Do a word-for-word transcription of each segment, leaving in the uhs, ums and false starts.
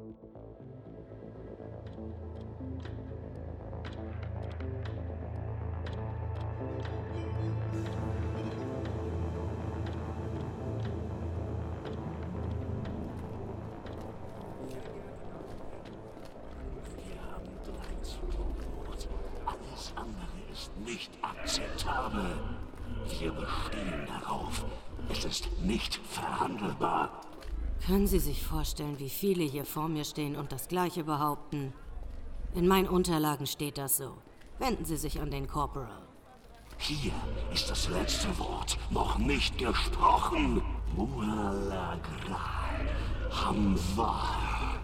Alles andere ist nicht akzeptabel. Wir bestehen darauf. Es ist nicht verhandelbar. Können Sie sich vorstellen, wie viele hier vor mir stehen und das Gleiche behaupten? In meinen Unterlagen steht das so. Wenden Sie sich an den Corporal. Hier ist das letzte Wort noch nicht gesprochen. Mualagra Hamvar.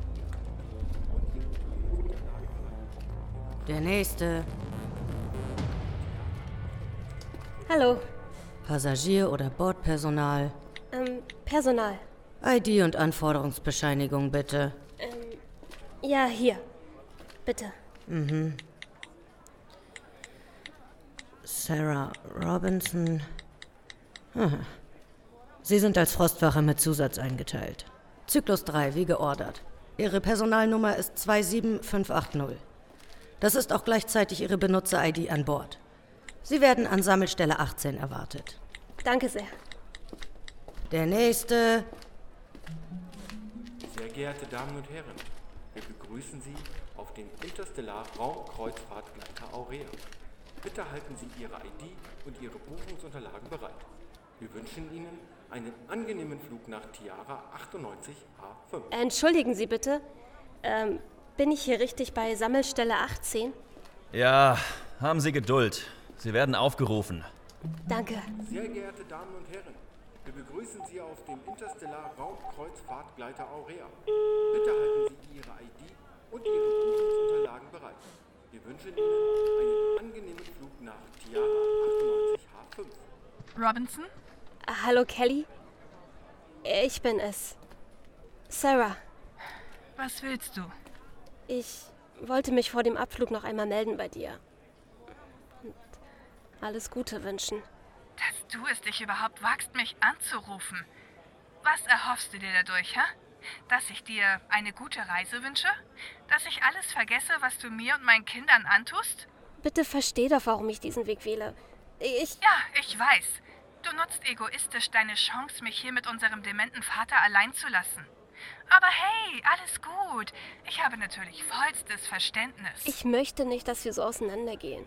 Der Nächste. Hallo. Passagier oder Bordpersonal? Ähm, Personal. I D und Anforderungsbescheinigung, bitte. Ähm, ja, hier. Bitte. Mhm. Sarah Robinson. Aha. Sie sind als Frostwache mit Zusatz eingeteilt. Zyklus drei, wie geordert. Ihre Personalnummer ist zwei sieben fünf acht null. Das ist auch gleichzeitig Ihre Benutzer-I D an Bord. Sie werden an Sammelstelle achtzehn erwartet. Danke sehr. Der Nächste. Sehr geehrte Damen und Herren, wir begrüßen Sie auf dem Interstellar-Raumkreuzfahrtgleiter Aurea. Bitte halten Sie Ihre I D und Ihre Buchungsunterlagen bereit. Wir wünschen Ihnen einen angenehmen Flug nach Tiara achtundneunzig A fünf. Entschuldigen Sie bitte. Ähm, bin ich hier richtig bei Sammelstelle achtzehn? Ja, haben Sie Geduld. Sie werden aufgerufen. Danke. Sehr geehrte Damen und Herren, wir begrüßen Sie auf dem Interstellar-Raumkreuzfahrtgleiter Aurea. Bitte halten Sie Ihre I D und Ihre Buchungsunterlagen bereit. Wir wünschen Ihnen einen angenehmen Flug nach Tiara achtundneunzig H fünf. Robinson? Hallo, Kelly. Ich bin es. Sarah. Was willst du? Ich wollte mich vor dem Abflug noch einmal melden bei dir. Und alles Gute wünschen. Dass du es dich überhaupt wagst, mich anzurufen. Was erhoffst du dir dadurch, hä? Dass ich dir eine gute Reise wünsche? Dass ich alles vergesse, was du mir und meinen Kindern antust? Bitte versteh doch, warum ich diesen Weg wähle. Ich... Ja, ich weiß. Du nutzt egoistisch deine Chance, mich hier mit unserem dementen Vater allein zu lassen. Aber hey, alles gut. Ich habe natürlich vollstes Verständnis. Ich möchte nicht, dass wir so auseinandergehen.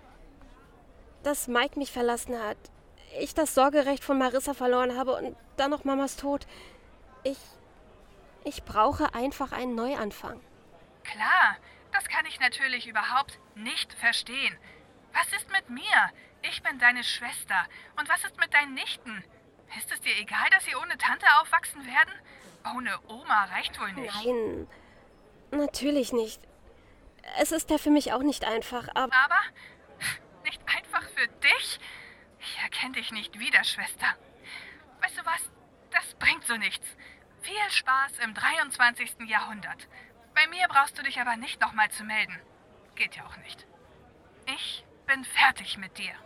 Dass Mike mich verlassen hat, ich das Sorgerecht von Marissa verloren habe und dann noch Mamas Tod. Ich... Ich brauche einfach einen Neuanfang. Klar, das kann ich natürlich überhaupt nicht verstehen. Was ist mit mir? Ich bin deine Schwester. Und was ist mit deinen Nichten? Ist es dir egal, dass sie ohne Tante aufwachsen werden? Ohne Oma reicht wohl nicht. Nein, natürlich nicht. Es ist ja für mich auch nicht einfach, aber... Aber? Nicht einfach für dich? Ich erkenne dich nicht wieder, Schwester. Weißt du was? Das bringt so nichts. Viel Spaß im dreiundzwanzigsten Jahrhundert. Bei mir brauchst du dich aber nicht nochmal zu melden. Geht ja auch nicht. Ich bin fertig mit dir.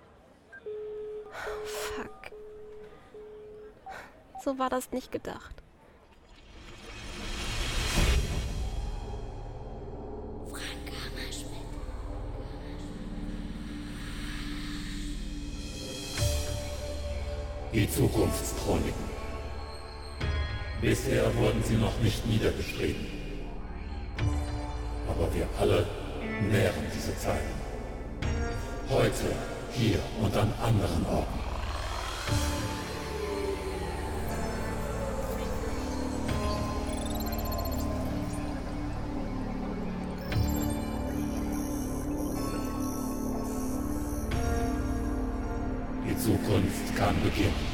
Fuck. So war das nicht gedacht. Die Zukunftschroniken. Bisher wurden sie noch nicht niedergeschrieben. Aber wir alle nähren diese Zeiten. Heute, hier und an anderen Orten. Die Zukunft kann beginnen.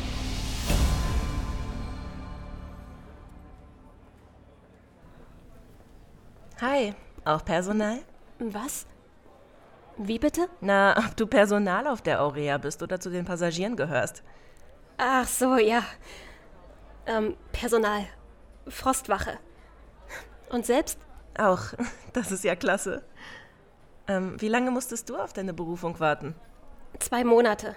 Hi, auch Personal? Was? Wie bitte? Na, ob du Personal auf der Aurea bist oder zu den Passagieren gehörst. Ach so, ja. Ähm, Personal. Frostwache. Und selbst? Auch, das ist ja klasse. Ähm, wie lange musstest du auf deine Berufung warten? Zwei Monate.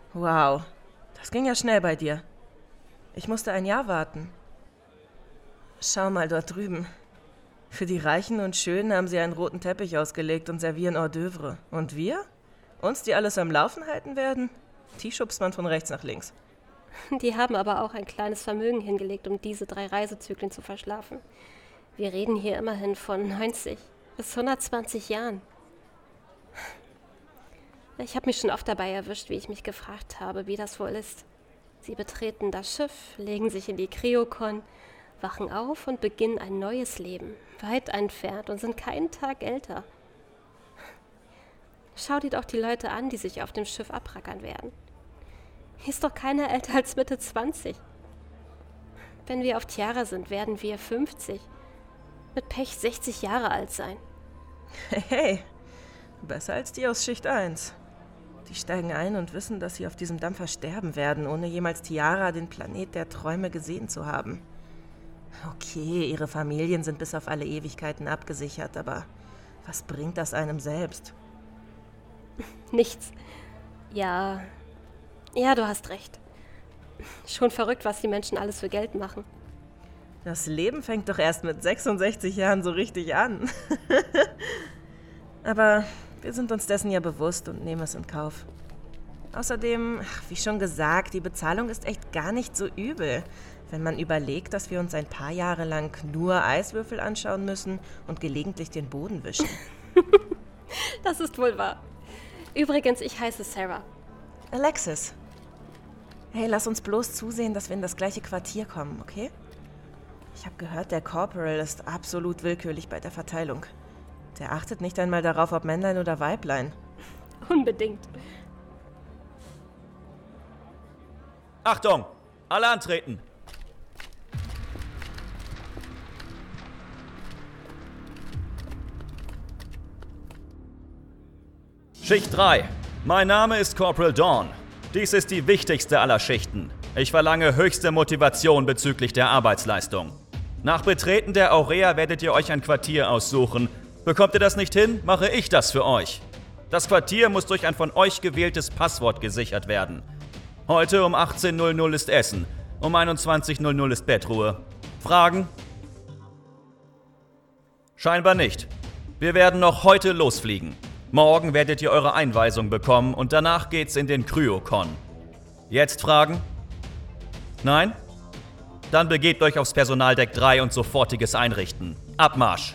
Wow, das ging ja schnell bei dir. Ich musste ein Jahr warten. Schau mal dort drüben. Für die Reichen und Schönen haben sie einen roten Teppich ausgelegt und servieren Hors d'oeuvre. Und wir? Uns, die alles am Laufen halten werden? Die schubst man von rechts nach links. Die haben aber auch ein kleines Vermögen hingelegt, um diese drei Reisezyklen zu verschlafen. Wir reden hier immerhin von neunzig bis hundertzwanzig Jahren. Ich habe mich schon oft dabei erwischt, wie ich mich gefragt habe, wie das wohl ist. Sie betreten das Schiff, legen sich in die Kryokon, wachen auf und beginnen ein neues Leben, weit entfernt und sind keinen Tag älter. Schau dir doch die Leute an, die sich auf dem Schiff abrackern werden. Hier ist doch keiner älter als Mitte zwanzig. Wenn wir auf Tiara sind, werden wir fünfzig. Mit Pech sechzig Jahre alt sein. Hey, hey, besser als die aus Schicht eins. Die steigen ein und wissen, dass sie auf diesem Dampfer sterben werden, ohne jemals Tiara, den Planet der Träume, gesehen zu haben. Okay, ihre Familien sind bis auf alle Ewigkeiten abgesichert, aber was bringt das einem selbst? Nichts. Ja, ja, du hast recht. Schon verrückt, was die Menschen alles für Geld machen. Das Leben fängt doch erst mit sechsundsechzig Jahren so richtig an. Aber wir sind uns dessen ja bewusst und nehmen es in Kauf. Außerdem, wie schon gesagt, die Bezahlung ist echt gar nicht so übel, wenn man überlegt, dass wir uns ein paar Jahre lang nur Eiswürfel anschauen müssen und gelegentlich den Boden wischen. Das ist wohl wahr. Übrigens, ich heiße Sarah. Alexis. Hey, lass uns bloß zusehen, dass wir in das gleiche Quartier kommen, okay? Ich habe gehört, der Corporal ist absolut willkürlich bei der Verteilung. Der achtet nicht einmal darauf, ob Männlein oder Weiblein. Unbedingt. Achtung! Alle antreten! Schicht drei. Mein Name ist Corporal Dawn. Dies ist die wichtigste aller Schichten. Ich verlange höchste Motivation bezüglich der Arbeitsleistung. Nach Betreten der Aurea werdet ihr euch ein Quartier aussuchen. Bekommt ihr das nicht hin, mache ich das für euch. Das Quartier muss durch ein von euch gewähltes Passwort gesichert werden. Heute um achtzehn Uhr null ist Essen, um einundzwanzig Uhr null ist Bettruhe. Fragen? Scheinbar nicht. Wir werden noch heute losfliegen. Morgen werdet ihr eure Einweisung bekommen und danach geht's in den Kryokon. Jetzt Fragen? Nein? Dann begebt euch aufs Personaldeck drei und sofortiges Einrichten. Abmarsch!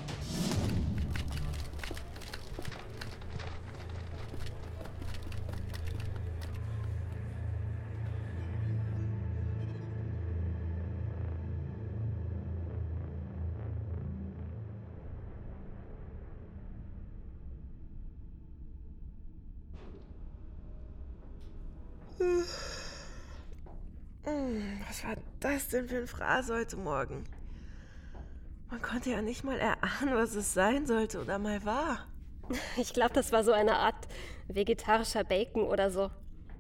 Was war das denn für ein Fraß heute Morgen? Man konnte ja nicht mal erahnen, was es sein sollte oder mal war. Ich glaube, das war so eine Art vegetarischer Bacon oder so.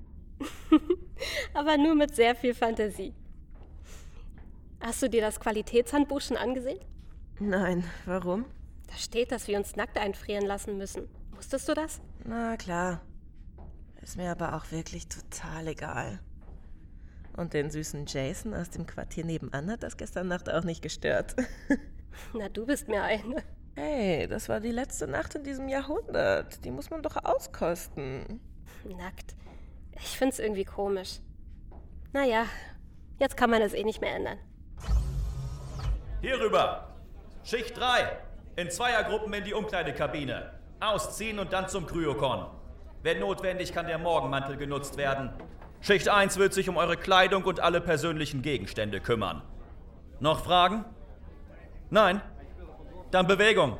Aber nur mit sehr viel Fantasie. Hast du dir das Qualitätshandbuch schon angesehen? Nein, warum? Da steht, dass wir uns nackt einfrieren lassen müssen. Wusstest du das? Na klar. Ist mir aber auch wirklich total egal. Und den süßen Jason aus dem Quartier nebenan hat das gestern Nacht auch nicht gestört. Na, du bist mir eine. Hey, das war die letzte Nacht in diesem Jahrhundert. Die muss man doch auskosten. Nackt. Ich find's irgendwie komisch. Naja, jetzt kann man es eh nicht mehr ändern. Hier rüber! Schicht drei. In Zweiergruppen in die Umkleidekabine. Ausziehen und dann zum Kryokon. Wenn notwendig, kann der Morgenmantel genutzt werden. Schicht eins wird sich um eure Kleidung und alle persönlichen Gegenstände kümmern. Noch Fragen? Nein? Dann Bewegung.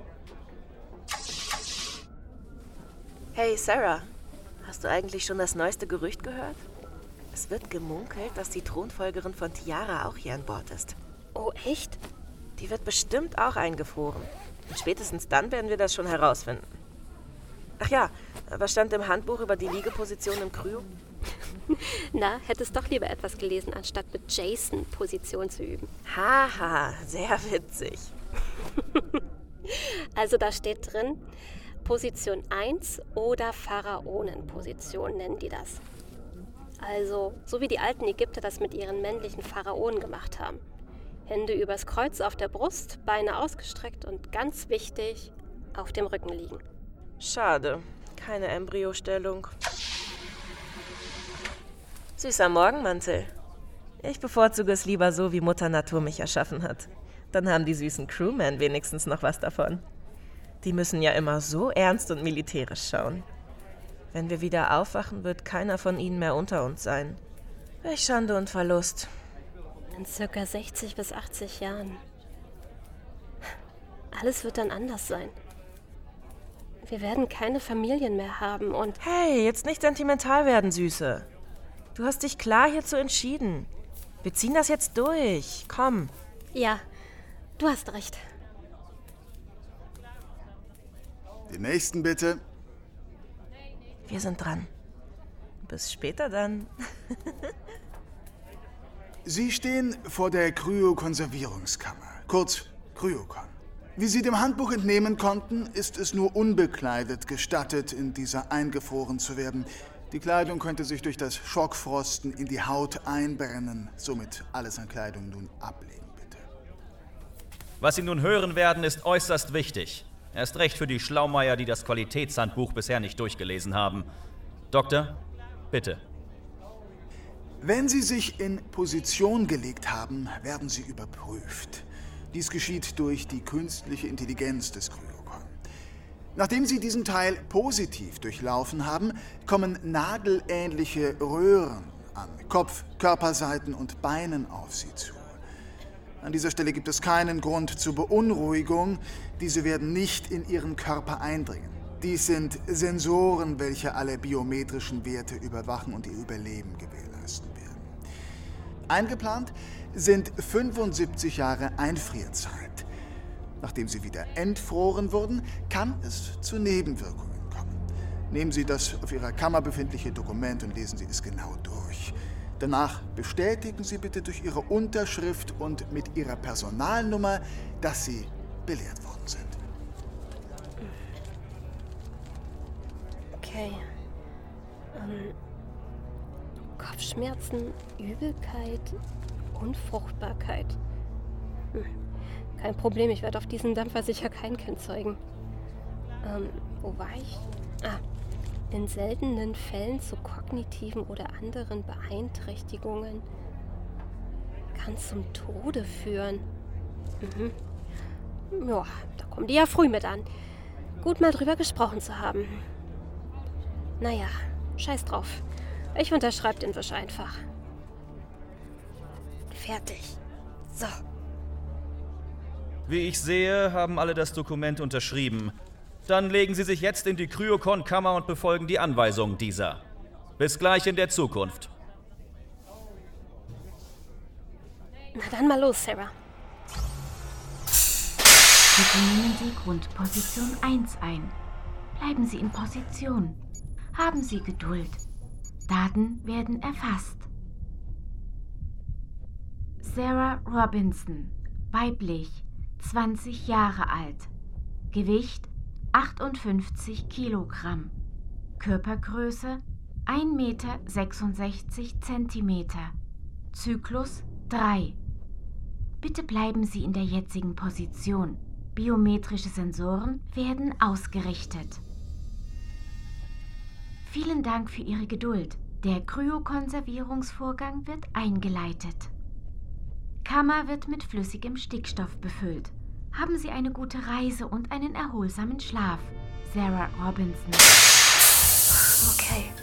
Hey Sarah, hast du eigentlich schon das neueste Gerücht gehört? Es wird gemunkelt, dass die Thronfolgerin von Tiara auch hier an Bord ist. Oh, echt? Die wird bestimmt auch eingefroren. Und spätestens dann werden wir das schon herausfinden. Ach ja, was stand im Handbuch über die Liegeposition im Kryo? Na, hättest doch lieber etwas gelesen, anstatt mit Jason Position zu üben. Haha, sehr witzig. Also da steht drin, Position eins oder Pharaonenposition nennen die das. Also, so wie die alten Ägypter das mit ihren männlichen Pharaonen gemacht haben. Hände übers Kreuz auf der Brust, Beine ausgestreckt und ganz wichtig, auf dem Rücken liegen. Schade, keine Embryostellung. Süßer Morgenmantel. Ich bevorzuge es lieber so, wie Mutter Natur mich erschaffen hat. Dann haben die süßen Crewmen wenigstens noch was davon. Die müssen ja immer so ernst und militärisch schauen. Wenn wir wieder aufwachen, wird keiner von ihnen mehr unter uns sein. Welch Schande und Verlust. In circa sechzig bis achtzig Jahren. Alles wird dann anders sein. Wir werden keine Familien mehr haben und... Hey, jetzt nicht sentimental werden, Süße. Du hast dich klar hierzu entschieden. Wir ziehen das jetzt durch. Komm. Ja, du hast recht. Den nächsten bitte. Wir sind dran. Bis später dann. Sie stehen vor der Kryokonservierungskammer, kurz Kryokon. Wie Sie dem Handbuch entnehmen konnten, ist es nur unbekleidet gestattet, in dieser eingefroren zu werden. Die Kleidung könnte sich durch das Schockfrosten in die Haut einbrennen. Somit alles an Kleidung nun ablegen, bitte. Was Sie nun hören werden, ist äußerst wichtig. Erst recht für die Schlaumeier, die das Qualitätshandbuch bisher nicht durchgelesen haben. Doktor, bitte. Wenn Sie sich in Position gelegt haben, werden Sie überprüft. Dies geschieht durch die künstliche Intelligenz des Kryokon. Nachdem Sie diesen Teil positiv durchlaufen haben, kommen nadelähnliche Röhren an Kopf, Körperseiten und Beinen auf Sie zu. An dieser Stelle gibt es keinen Grund zur Beunruhigung. Diese werden nicht in Ihren Körper eindringen. Dies sind Sensoren, welche alle biometrischen Werte überwachen und Ihr Überleben gewährleisten werden. Eingeplant sind fünfundsiebzig Jahre Einfrierzeit. Nachdem Sie wieder entfroren wurden, kann es zu Nebenwirkungen kommen. Nehmen Sie das auf Ihrer Kammer befindliche Dokument und lesen Sie es genau durch. Danach bestätigen Sie bitte durch Ihre Unterschrift und mit Ihrer Personalnummer, dass Sie belehrt worden sind. Okay. Ähm, Kopfschmerzen, Übelkeit, Unfruchtbarkeit. Hm. Kein Problem, ich werde auf diesem Dampfer sicher kein Kind zeugen. Ähm, wo war ich? Ah, in seltenen Fällen zu kognitiven oder anderen Beeinträchtigungen kann zum Tode führen. Mhm. Ja, da kommen die ja früh mit an. Gut mal drüber gesprochen zu haben. Naja, scheiß drauf. Ich unterschreibe den Wisch einfach. Fertig. So. Wie ich sehe, haben alle das Dokument unterschrieben. Dann legen Sie sich jetzt in die Kryokon-Kammer und befolgen die Anweisungen dieser. Bis gleich in der Zukunft. Na dann mal los, Sarah. Bitte nehmen Sie Grundposition eins ein. Bleiben Sie in Position. Haben Sie Geduld. Daten werden erfasst. Sarah Robinson, weiblich, zwanzig Jahre alt. Gewicht achtundfünfzig Kilogramm. Körpergröße ein Meter sechsundsechzig Zentimeter. Zyklus drei. Bitte bleiben Sie in der jetzigen Position. Biometrische Sensoren werden ausgerichtet. Vielen Dank für Ihre Geduld. Der Kryokonservierungsvorgang wird eingeleitet. Kammer wird mit flüssigem Stickstoff befüllt. Haben Sie eine gute Reise und einen erholsamen Schlaf. Sarah Robinson. Okay.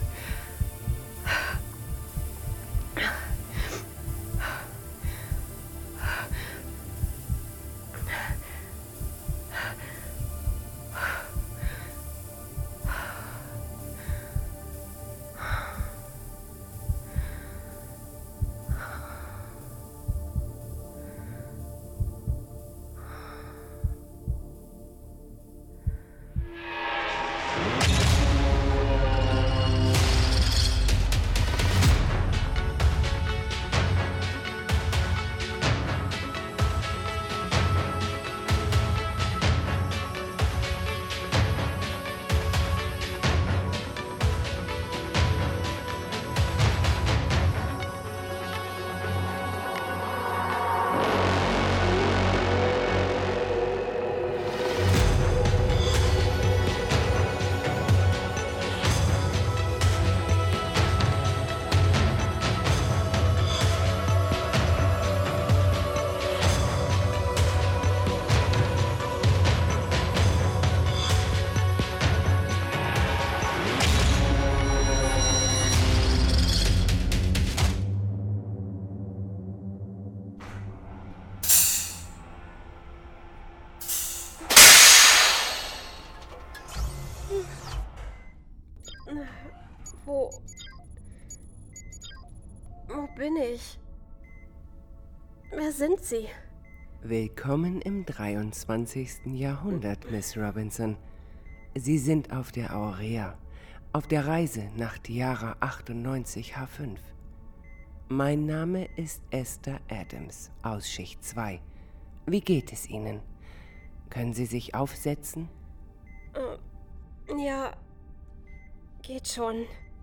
Wo... Wo bin ich? Wer sind Sie? Willkommen im dreiundzwanzigsten Jahrhundert, Miss Robinson. Sie sind auf der Aurea, auf der Reise nach Tiara achtundneunzig H fünf. Mein Name ist Esther Adams aus Schicht zwei. Wie geht es Ihnen? Können Sie sich aufsetzen? Uh, ja, geht schon.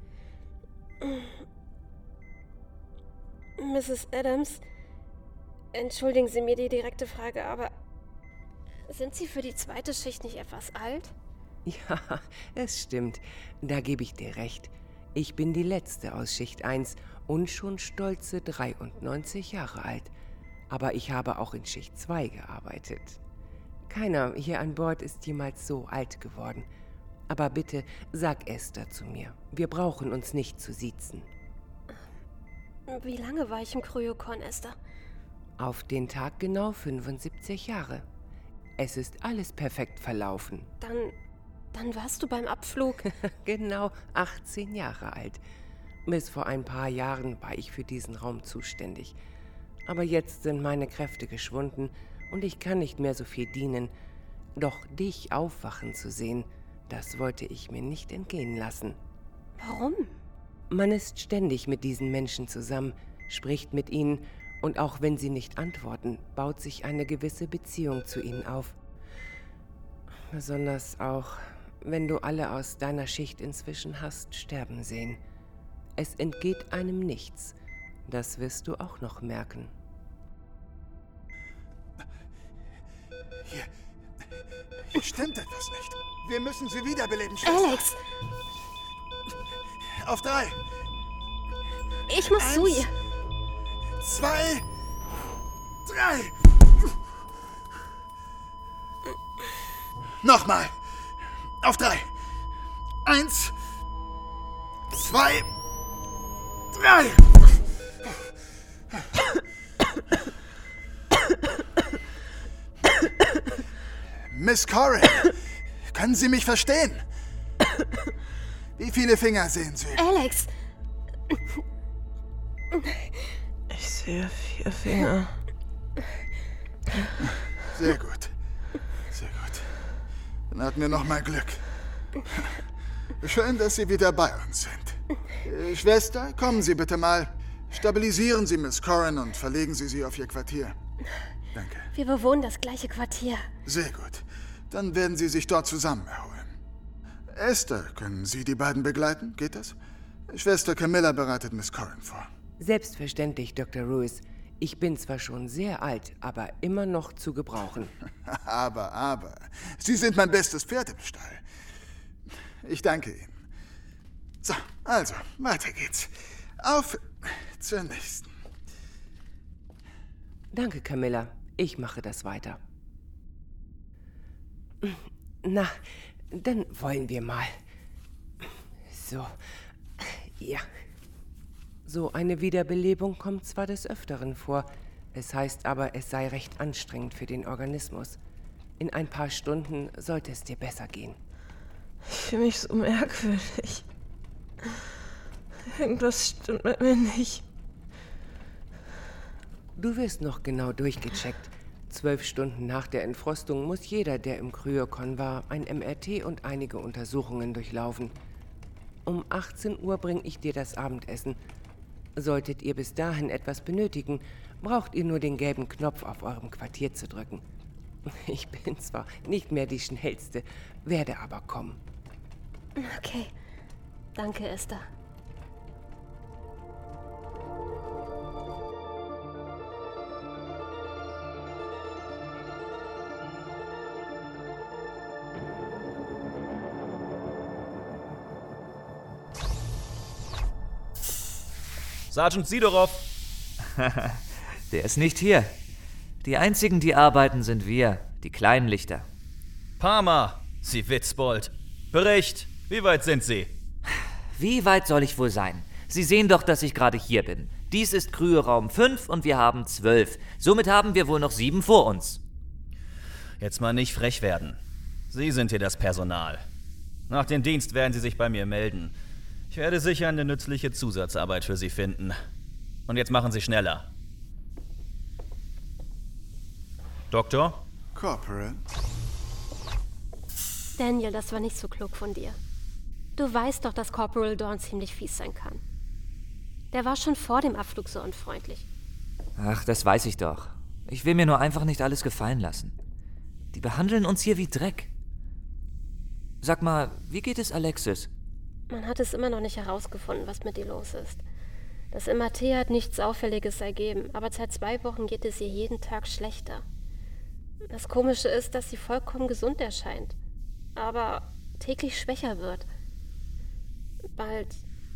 Misses Adams, entschuldigen Sie mir die direkte Frage, aber sind Sie für die zweite Schicht nicht etwas alt? Ja, es stimmt. Da gebe ich dir recht. Ich bin die Letzte aus Schicht eins und schon stolze dreiundneunzig Jahre alt. Aber ich habe auch in Schicht zwei gearbeitet. Keiner hier an Bord ist jemals so alt geworden. Aber bitte, sag Esther zu mir. Wir brauchen uns nicht zu siezen. Wie lange war ich im Kryokon, Esther? Auf den Tag genau fünfundsiebzig Jahre. Es ist alles perfekt verlaufen. Dann, dann warst du beim Abflug? Genau achtzehn Jahre alt. Bis vor ein paar Jahren war ich für diesen Raum zuständig. Aber jetzt sind meine Kräfte geschwunden und ich kann nicht mehr so viel dienen. Doch dich aufwachen zu sehen, das wollte ich mir nicht entgehen lassen. Warum? Man ist ständig mit diesen Menschen zusammen, spricht mit ihnen und auch wenn sie nicht antworten, baut sich eine gewisse Beziehung zu ihnen auf. Besonders auch, wenn du alle aus deiner Schicht inzwischen hast sterben sehen. Es entgeht einem nichts. Das wirst du auch noch merken. Hier, hier stimmt etwas nicht. Wir müssen sie wiederbeleben, Schwester. Alex! Auf drei. Ich muss Eins, zu ihr. Zwei, drei. Nochmal. Auf drei. Eins, zwei, drei. Miss Corrin, können Sie mich verstehen? Wie viele Finger sehen Sie? Alex! Ich sehe vier Finger. Sehr gut. Sehr gut. Dann hatten wir noch mal Glück. Schön, dass Sie wieder bei uns sind. Äh, Schwester, kommen Sie bitte mal. Stabilisieren Sie Miss Corrin und verlegen Sie sie auf Ihr Quartier. Danke. Wir bewohnen das gleiche Quartier. Sehr gut. Dann werden Sie sich dort zusammen erholen. Esther, können Sie die beiden begleiten? Geht das? Schwester Camilla bereitet Miss Corrin vor. Selbstverständlich, Doktor Ruiz. Ich bin zwar schon sehr alt, aber immer noch zu gebrauchen. aber, aber. Sie sind mein bestes Pferd im Stall. Ich danke Ihnen. So, also, weiter geht's. Auf zur nächsten. Danke, Camilla. Ich mache das weiter. Na, dann wollen wir mal. So, ja. So eine Wiederbelebung kommt zwar des Öfteren vor, es heißt aber, es sei recht anstrengend für den Organismus. In ein paar Stunden sollte es dir besser gehen. Ich fühle mich so merkwürdig. Irgendwas stimmt mit mir nicht. Du wirst noch genau durchgecheckt. Zwölf Stunden nach der Entfrostung muss jeder, der im Kryokon war, ein M R T und einige Untersuchungen durchlaufen. Um achtzehn Uhr bringe ich dir das Abendessen. Solltet ihr bis dahin etwas benötigen, braucht ihr nur den gelben Knopf auf eurem Quartier zu drücken. Ich bin zwar nicht mehr die Schnellste, werde aber kommen. Okay. Danke, Esther. Sergeant Sidorov. Der ist nicht hier. Die einzigen, die arbeiten, sind wir, die kleinen Lichter. Parma, Sie Witzbold. Bericht, wie weit sind Sie? Wie weit soll ich wohl sein? Sie sehen doch, dass ich gerade hier bin. Dies ist Kryoraum fünf und wir haben zwölf. Somit haben wir wohl noch sieben vor uns. Jetzt mal nicht frech werden. Sie sind hier das Personal. Nach dem Dienst werden Sie sich bei mir melden. Ich werde sicher eine nützliche Zusatzarbeit für Sie finden. Und jetzt machen Sie schneller. Doktor? Corporal? Daniel, das war nicht so klug von dir. Du weißt doch, dass Corporal Dorn ziemlich fies sein kann. Der war schon vor dem Abflug so unfreundlich. Ach, das weiß ich doch. Ich will mir nur einfach nicht alles gefallen lassen. Die behandeln uns hier wie Dreck. Sag mal, wie geht es Alexis? Man hat es immer noch nicht herausgefunden, was mit ihr los ist. Das M R T hat nichts Auffälliges ergeben, aber seit zwei Wochen geht es ihr jeden Tag schlechter. Das Komische ist, dass sie vollkommen gesund erscheint, aber täglich schwächer wird. Bald...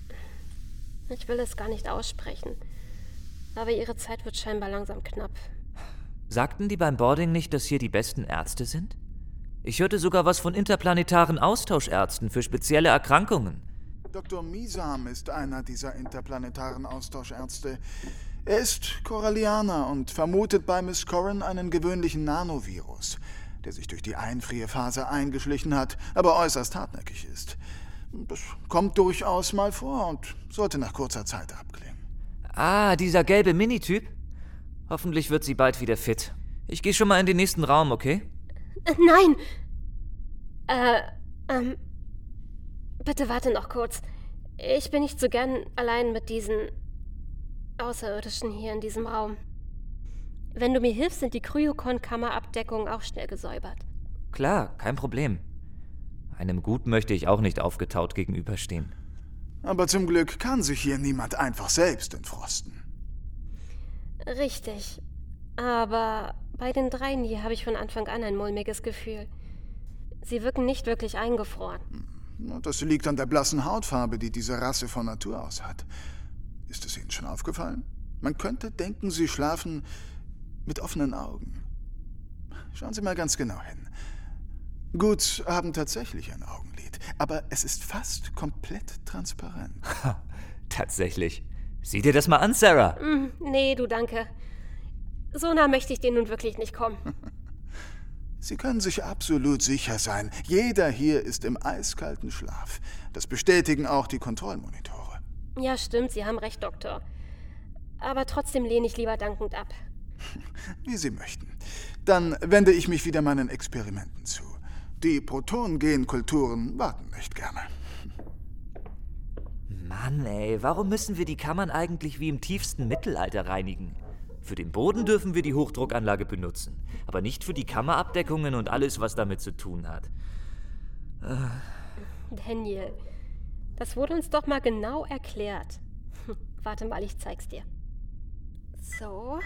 Ich will es gar nicht aussprechen, aber ihre Zeit wird scheinbar langsam knapp. Sagten die beim Boarding nicht, dass hier die besten Ärzte sind? Ich hörte sogar was von interplanetaren Austauschärzten für spezielle Erkrankungen. Doktor Misam ist einer dieser interplanetaren Austauschärzte. Er ist Corallianer und vermutet bei Miss Corrin einen gewöhnlichen Nanovirus, der sich durch die Einfrierphase eingeschlichen hat, aber äußerst hartnäckig ist. Das kommt durchaus mal vor und sollte nach kurzer Zeit abklingen. Ah, dieser gelbe Minityp? Hoffentlich wird sie bald wieder fit. Ich gehe schon mal in den nächsten Raum, okay? Äh, nein! Äh, ähm... Bitte warte noch kurz. Ich bin nicht so gern allein mit diesen Außerirdischen hier in diesem Raum. Wenn du mir hilfst, sind die Kryokon-Kammerabdeckungen auch schnell gesäubert. Klar, kein Problem. Einem Gut möchte ich auch nicht aufgetaut gegenüberstehen. Aber zum Glück kann sich hier niemand einfach selbst entfrosten. Richtig. Aber bei den dreien hier habe ich von Anfang an ein mulmiges Gefühl. Sie wirken nicht wirklich eingefroren. Das liegt an der blassen Hautfarbe, die diese Rasse von Natur aus hat. Ist es Ihnen schon aufgefallen? Man könnte denken, Sie schlafen mit offenen Augen. Schauen Sie mal ganz genau hin. Gut, haben tatsächlich ein Augenlid, aber es ist fast komplett transparent. Tatsächlich. Sieh dir das mal an, Sarah. Mm, nee, du danke. So nah möchte ich dir nun wirklich nicht kommen. Sie können sich absolut sicher sein, jeder hier ist im eiskalten Schlaf. Das bestätigen auch die Kontrollmonitore. Ja, stimmt, Sie haben recht, Doktor. Aber trotzdem lehne ich lieber dankend ab. Wie Sie möchten. Dann wende ich mich wieder meinen Experimenten zu. Die Protongenkulturen warten nicht gerne. Mann, ey, warum müssen wir die Kammern eigentlich wie im tiefsten Mittelalter reinigen? Für den Boden dürfen wir die Hochdruckanlage benutzen, aber nicht für die Kammerabdeckungen und alles, was damit zu tun hat. Äh. Daniel, das wurde uns doch mal genau erklärt. Warte mal, ich zeig's dir. So.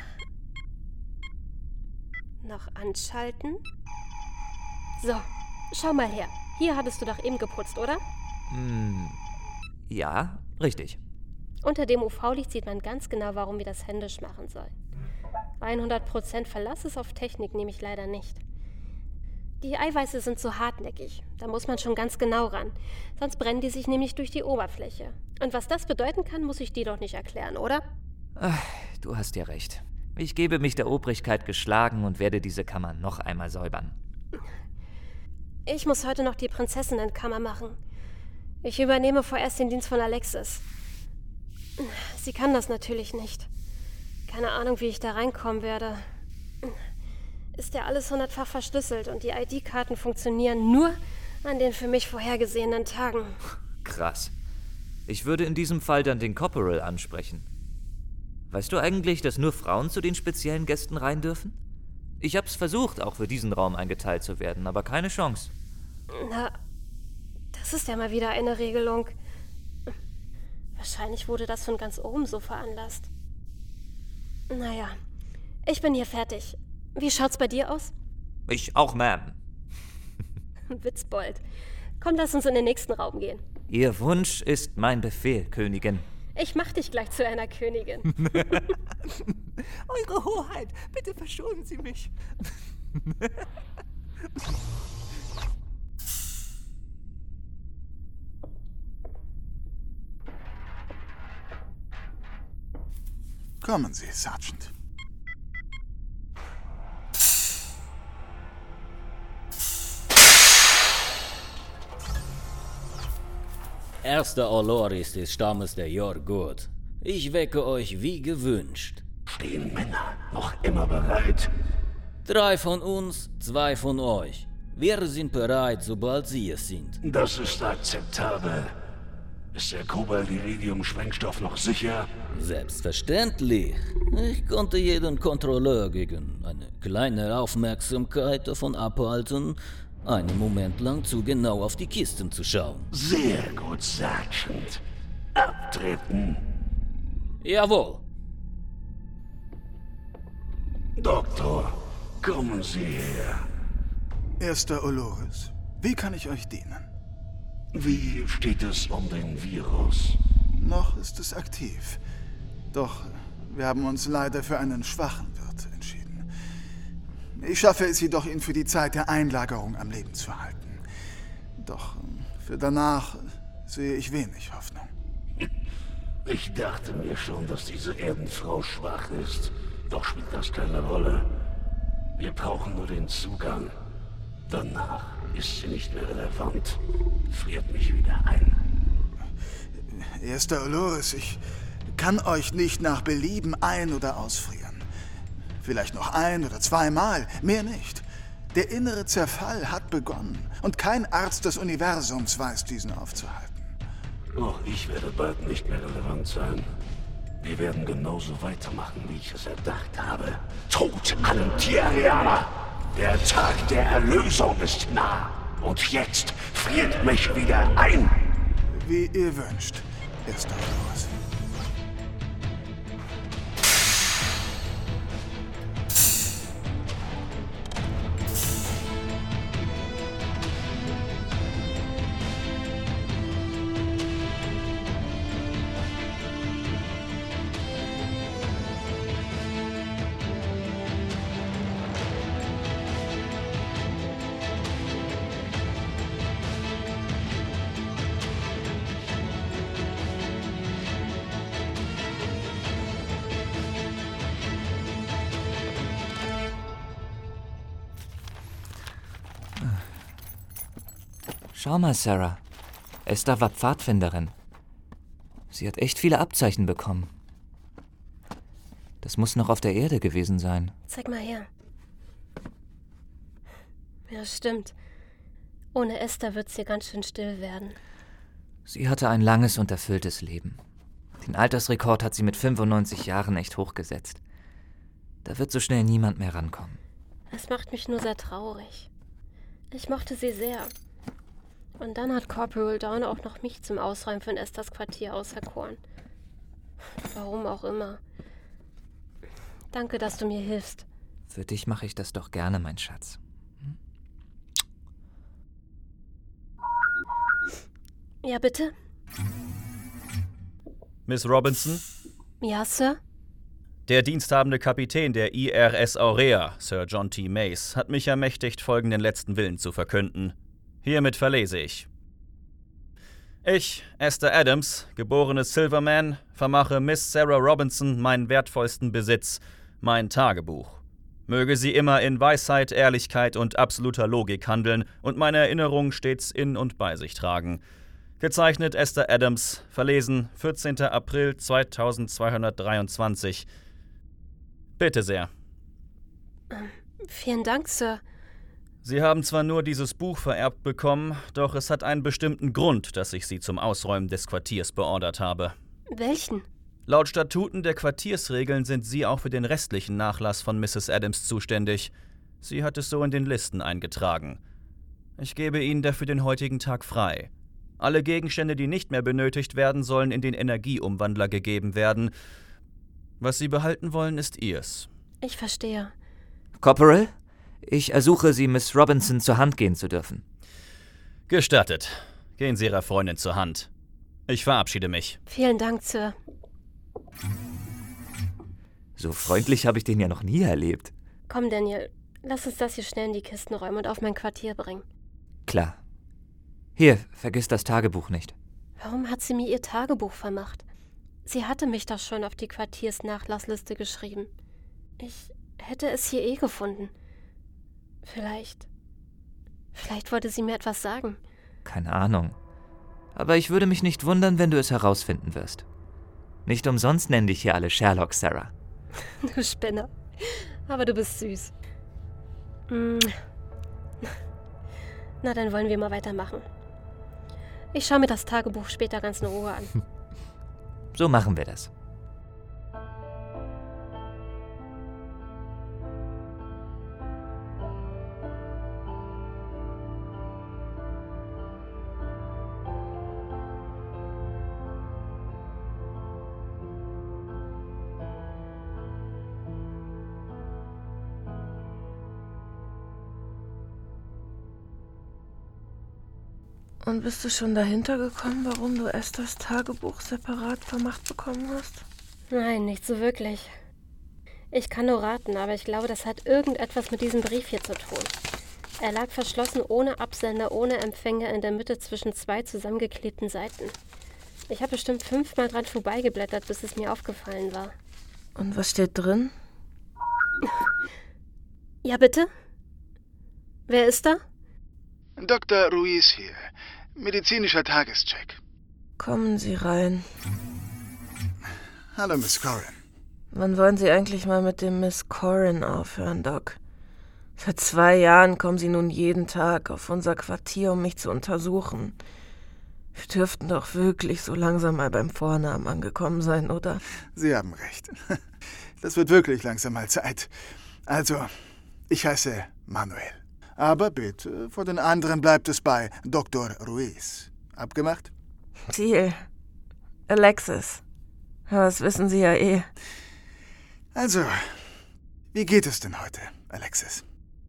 Noch anschalten. So, schau mal her. Hier hattest du doch eben geputzt, oder? Hm, ja, richtig. Unter dem U V-Licht sieht man ganz genau, warum wir das händisch machen sollen. hundert Prozent Verlass ist auf Technik nehme ich leider nicht. Die Eiweiße sind so hartnäckig. Da muss man schon ganz genau ran. Sonst brennen die sich nämlich durch die Oberfläche. Und was das bedeuten kann, muss ich dir doch nicht erklären, oder? Ach, du hast ja recht. Ich gebe mich der Obrigkeit geschlagen und werde diese Kammer noch einmal säubern. Ich muss heute noch die Prinzessinnenkammer machen. Ich übernehme vorerst den Dienst von Alexis. Sie kann das natürlich nicht. Keine Ahnung, wie ich da reinkommen werde. Ist ja alles hundertfach verschlüsselt und die I D-Karten funktionieren nur an den für mich vorhergesehenen Tagen. Krass. Ich würde in diesem Fall dann den Corporal ansprechen. Weißt du eigentlich, dass nur Frauen zu den speziellen Gästen rein dürfen? Ich hab's versucht, auch für diesen Raum eingeteilt zu werden, aber keine Chance. Na, das ist ja mal wieder eine Regelung. Wahrscheinlich wurde das von ganz oben so veranlasst. Naja, ich bin hier fertig. Wie schaut's bei dir aus? Ich auch, Ma'am. Witzbold. Komm, lass uns in den nächsten Raum gehen. Ihr Wunsch ist mein Befehl, Königin. Ich mach dich gleich zu einer Königin. Eure Hoheit, bitte verschonen Sie mich. Kommen Sie, Sergeant. Erster Oloris des Stammes der Jorgut. Ich wecke euch wie gewünscht. Stehen Männer noch immer bereit? Drei von uns, zwei von euch. Wir sind bereit, sobald Sie es sind. Das ist akzeptabel. Ist der Kobalt-Iridium-Sprengstoff noch sicher? Selbstverständlich. Ich konnte jeden Kontrolleur gegen eine kleine Aufmerksamkeit davon abhalten, einen Moment lang zu genau auf die Kisten zu schauen. Sehr gut, Sergeant. Abtreten. Jawohl. Doktor, kommen Sie her. Erster Oloris, wie kann ich euch dienen? Wie steht es um den Virus? Noch ist es aktiv. Doch wir haben uns leider für einen schwachen Wirt entschieden. Ich schaffe es jedoch, ihn für die Zeit der Einlagerung am Leben zu halten. Doch für danach sehe ich wenig Hoffnung. Ich dachte mir schon, dass diese Erdenfrau schwach ist. Doch spielt das keine Rolle. Wir brauchen nur den Zugang. Danach ist sie nicht mehr relevant. Friert mich wieder ein. Erster Oloris, ich kann euch nicht nach Belieben ein- oder ausfrieren. Vielleicht noch ein- oder zweimal, mehr nicht. Der innere Zerfall hat begonnen und kein Arzt des Universums weiß, diesen aufzuhalten. Auch ich werde bald nicht mehr relevant sein. Wir werden genauso weitermachen, wie ich es erdacht habe. Tod allen Tierreaner! Der Tag der Erlösung ist nah. Und jetzt friert mich wieder ein. Wie ihr wünscht, Erster Oloris. Schau mal, Sarah. Esther war Pfadfinderin. Sie hat echt viele Abzeichen bekommen. Das muss noch auf der Erde gewesen sein. Zeig mal her. Ja, stimmt. Ohne Esther wird's hier ganz schön still werden. Sie hatte ein langes und erfülltes Leben. Den Altersrekord hat sie mit fünfundneunzig Jahren echt hochgesetzt. Da wird so schnell niemand mehr rankommen. Es macht mich nur sehr traurig. Ich mochte sie sehr. Und dann hat Corporal Dawn auch noch mich zum Ausräumen von Esthers Quartier auserkoren. Warum auch immer. Danke, dass du mir hilfst. Für dich mache ich das doch gerne, mein Schatz. Hm? Ja, bitte? Miss Robinson? Ja, Sir? Der diensthabende Kapitän der I R S Aurea, Sir John T. Mace, hat mich ermächtigt, folgenden letzten Willen zu verkünden. Hiermit verlese ich. Ich, Esther Adams, geborene Silverman, vermache Miss Sarah Robinson meinen wertvollsten Besitz, mein Tagebuch. Möge sie immer in Weisheit, Ehrlichkeit und absoluter Logik handeln und meine Erinnerungen stets in und bei sich tragen. Gezeichnet Esther Adams, verlesen vierzehnter April zweitausendzweihundertdreiundzwanzig. Bitte sehr. Ähm, vielen Dank, Sir. Sie haben zwar nur dieses Buch vererbt bekommen, doch es hat einen bestimmten Grund, dass ich Sie zum Ausräumen des Quartiers beordert habe. Welchen? Laut Statuten der Quartiersregeln sind Sie auch für den restlichen Nachlass von Misses Adams zuständig. Sie hat es so in den Listen eingetragen. Ich gebe Ihnen dafür den heutigen Tag frei. Alle Gegenstände, die nicht mehr benötigt werden, sollen in den Energieumwandler gegeben werden. Was Sie behalten wollen, ist Ihrs. Ich verstehe. Corporal? Ich ersuche Sie, Miss Robinson zur Hand gehen zu dürfen. Gestattet. Gehen Sie Ihrer Freundin zur Hand. Ich verabschiede mich. Vielen Dank, Sir. So freundlich habe ich den ja noch nie erlebt. Komm, Daniel, lass uns das hier schnell in die Kisten räumen und auf mein Quartier bringen. Klar. Hier, vergiss das Tagebuch nicht. Warum hat sie mir ihr Tagebuch vermacht? Sie hatte mich doch schon auf die Quartiersnachllassliste geschrieben. Ich hätte es hier eh gefunden. Vielleicht... Vielleicht wollte sie mir etwas sagen. Keine Ahnung. Aber ich würde mich nicht wundern, wenn du es herausfinden wirst. Nicht umsonst nennen dich hier alle Sherlock, Sarah. Du Spinner. Aber du bist süß. Hm. Na, dann wollen wir mal weitermachen. Ich schaue mir das Tagebuch später ganz in Ruhe an. So machen wir das. Und bist du schon dahinter gekommen, warum du Esthers Tagebuch separat vermacht bekommen hast? Nein, nicht so wirklich. Ich kann nur raten, aber ich glaube, das hat irgendetwas mit diesem Brief hier zu tun. Er lag verschlossen ohne Absender, ohne Empfänger in der Mitte zwischen zwei zusammengeklebten Seiten. Ich habe bestimmt fünfmal dran vorbeigeblättert, bis es mir aufgefallen war. Und was steht drin? Ja, bitte? Wer ist da? Doktor Ruiz hier. Medizinischer Tagescheck. Kommen Sie rein. Hallo, Miss Corrin. Wann wollen Sie eigentlich mal mit dem Miss Corrin aufhören, Doc? Seit zwei Jahren kommen Sie nun jeden Tag auf unser Quartier, um mich zu untersuchen. Wir dürften doch wirklich so langsam mal beim Vornamen angekommen sein, oder? Sie haben recht. Das wird wirklich langsam mal Zeit. Also, ich heiße Manuel. Aber bitte, vor den anderen bleibt es bei Doktor Ruiz. Abgemacht? Ziel. Alexis. Das wissen Sie ja eh. Also, wie geht es denn heute, Alexis?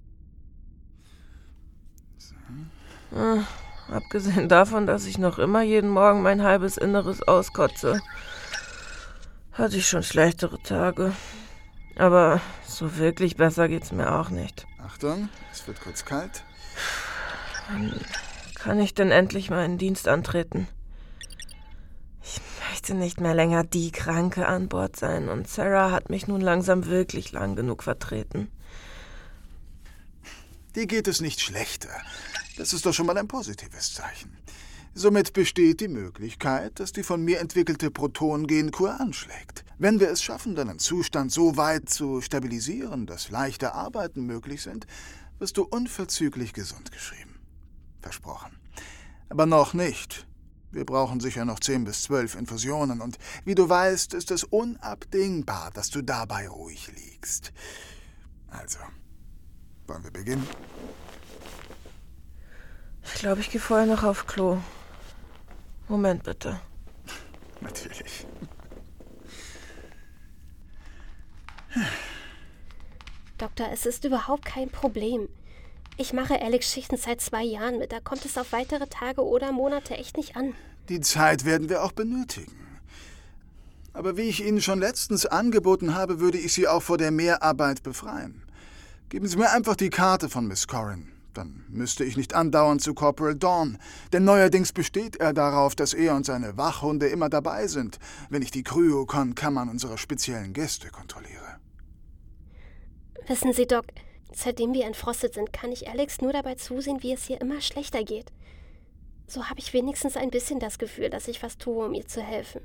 So. Äh, abgesehen davon, dass ich noch immer jeden Morgen mein halbes Inneres auskotze, hatte ich schon schlechtere Tage. Aber so wirklich besser geht's mir auch nicht. Achtung, es wird kurz kalt. Wann kann ich denn endlich mal in Dienst antreten? Ich möchte nicht mehr länger die Kranke an Bord sein und Sarah hat mich nun langsam wirklich lang genug vertreten. Dir geht es nicht schlechter. Das ist doch schon mal ein positives Zeichen. Somit besteht die Möglichkeit, dass die von mir entwickelte Proton-Genkur anschlägt. Wenn wir es schaffen, deinen Zustand so weit zu stabilisieren, dass leichte Arbeiten möglich sind, wirst du unverzüglich gesund geschrieben. Versprochen. Aber noch nicht. Wir brauchen sicher noch zehn bis zwölf Infusionen und wie du weißt, ist es unabdingbar, dass du dabei ruhig liegst. Also, wollen wir beginnen? Ich glaube, ich gehe vorher noch auf Klo. Moment bitte. Natürlich. Doktor, es ist überhaupt kein Problem. Ich mache Alex Schichten seit zwei Jahren mit. Da kommt es auf weitere Tage oder Monate echt nicht an. Die Zeit werden wir auch benötigen. Aber wie ich Ihnen schon letztens angeboten habe, würde ich Sie auch vor der Mehrarbeit befreien. Geben Sie mir einfach die Karte von Miss Corrin. Dann müsste ich nicht andauernd zu Corporal Dawn, denn neuerdings besteht er darauf, dass er und seine Wachhunde immer dabei sind, wenn ich die Kryokon-Kammern unserer speziellen Gäste kontrolliere. Wissen Sie, Doc, seitdem wir entfrostet sind, kann ich Alex nur dabei zusehen, wie es ihr immer schlechter geht. So habe ich wenigstens ein bisschen das Gefühl, dass ich was tue, um ihr zu helfen.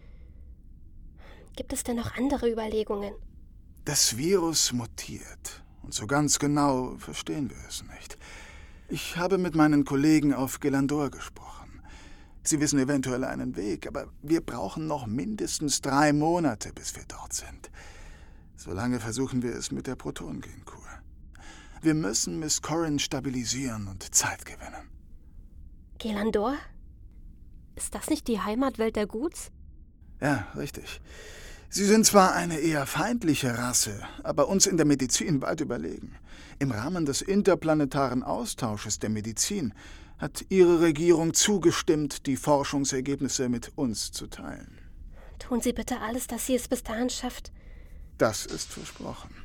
Gibt es denn noch andere Überlegungen? Das Virus mutiert. Und so ganz genau verstehen wir es nicht. Ich habe mit meinen Kollegen auf Gelandor gesprochen. Sie wissen eventuell einen Weg, aber wir brauchen noch mindestens drei Monate, bis wir dort sind. Solange versuchen wir es mit der Proton-Genkur. Wir müssen Miss Corrin stabilisieren und Zeit gewinnen. Gelandor? Ist das nicht die Heimatwelt der Guts? Ja, richtig. Sie sind zwar eine eher feindliche Rasse, aber uns in der Medizin weit überlegen. Im Rahmen des interplanetaren Austausches der Medizin hat Ihre Regierung zugestimmt, die Forschungsergebnisse mit uns zu teilen. Tun Sie bitte alles, dass sie es bis dahin schafft. Das ist versprochen.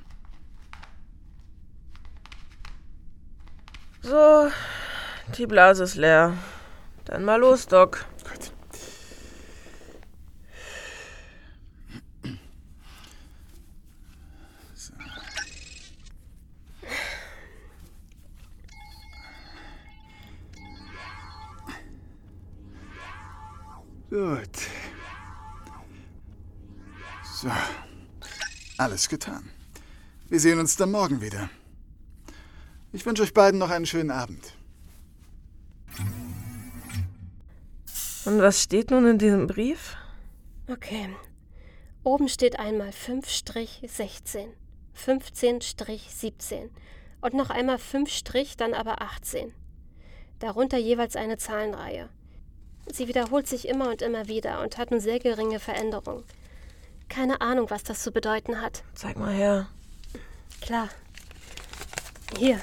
So, die Blase ist leer. Dann mal los, Doc. Gut. So. Gut. So. Alles getan. Wir sehen uns dann morgen wieder. Ich wünsche euch beiden noch einen schönen Abend. Und was steht nun in diesem Brief? Okay. Oben steht einmal fünf sechzehn, fünfzehn siebzehn und noch einmal fünf, dann aber achtzehn. Darunter jeweils eine Zahlenreihe. Sie wiederholt sich immer und immer wieder und hat nur sehr geringe Veränderungen. Keine Ahnung, was das zu bedeuten hat. Zeig mal her. Klar. Hier.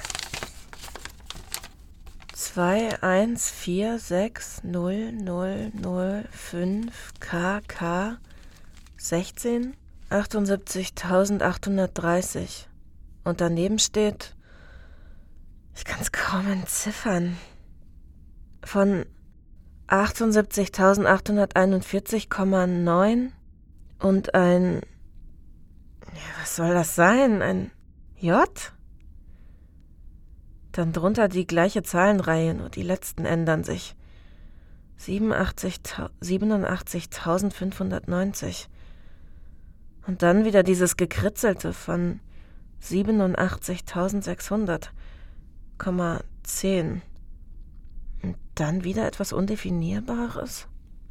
zwei eins vier sechs null null null fünf K K sechzehn achtundsiebzigtausendachthundertdreißig. Und daneben steht, ich kann es kaum entziffern, von achtundsiebzigtausendachthunderteinundvierzig Komma neun und ein, ja, was soll das sein, ein J? Dann drunter die gleiche Zahlenreihe, nur die letzten ändern sich. siebenundachtzigtausendfünfhundertneunzig. Und dann wieder dieses Gekritzelte von siebenundachtzigtausendsechshundert Komma zehn. Und dann wieder etwas Undefinierbares.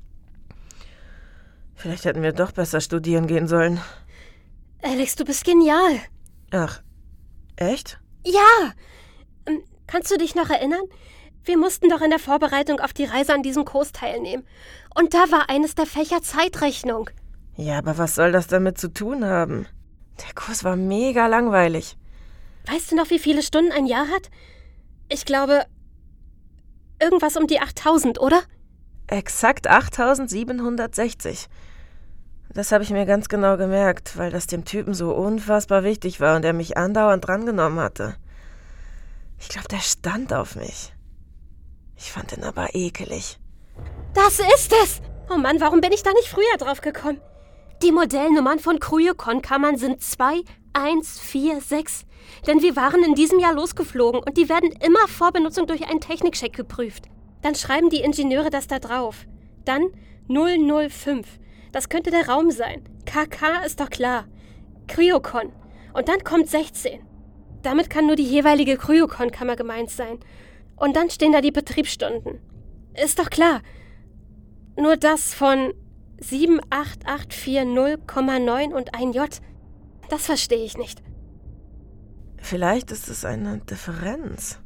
Vielleicht hätten wir doch besser studieren gehen sollen. Alex, du bist genial. Ach, echt? Ja! Kannst du dich noch erinnern? Wir mussten doch in der Vorbereitung auf die Reise an diesem Kurs teilnehmen. Und da war eines der Fächer Zeitrechnung. Ja, aber was soll das damit zu tun haben? Der Kurs war mega langweilig. Weißt du noch, wie viele Stunden ein Jahr hat? Ich glaube, irgendwas um die achttausend, oder? Exakt achttausendsiebenhundertsechzig. Das habe ich mir ganz genau gemerkt, weil das dem Typen so unfassbar wichtig war und er mich andauernd drangenommen hatte. Ich glaube, der stand auf mich. Ich fand ihn aber ekelig. Das ist es! Oh Mann, warum bin ich da nicht früher drauf gekommen? Die Modellnummern von Kryokon-Kammern sind zwei eins vier sechs. Denn wir waren in diesem Jahr losgeflogen und die werden immer vor Benutzung durch einen Technikcheck geprüft. Dann schreiben die Ingenieure das da drauf. Dann null null fünf. Das könnte der Raum sein. K K ist doch klar. Kryokon. Und dann kommt sechzehn. Damit kann nur die jeweilige Kryokon-Kammer gemeint sein. Und dann stehen da die Betriebsstunden. Ist doch klar. Nur das von sieben acht acht vier null Komma neun und ein J. Das verstehe ich nicht. Vielleicht ist es eine Differenz.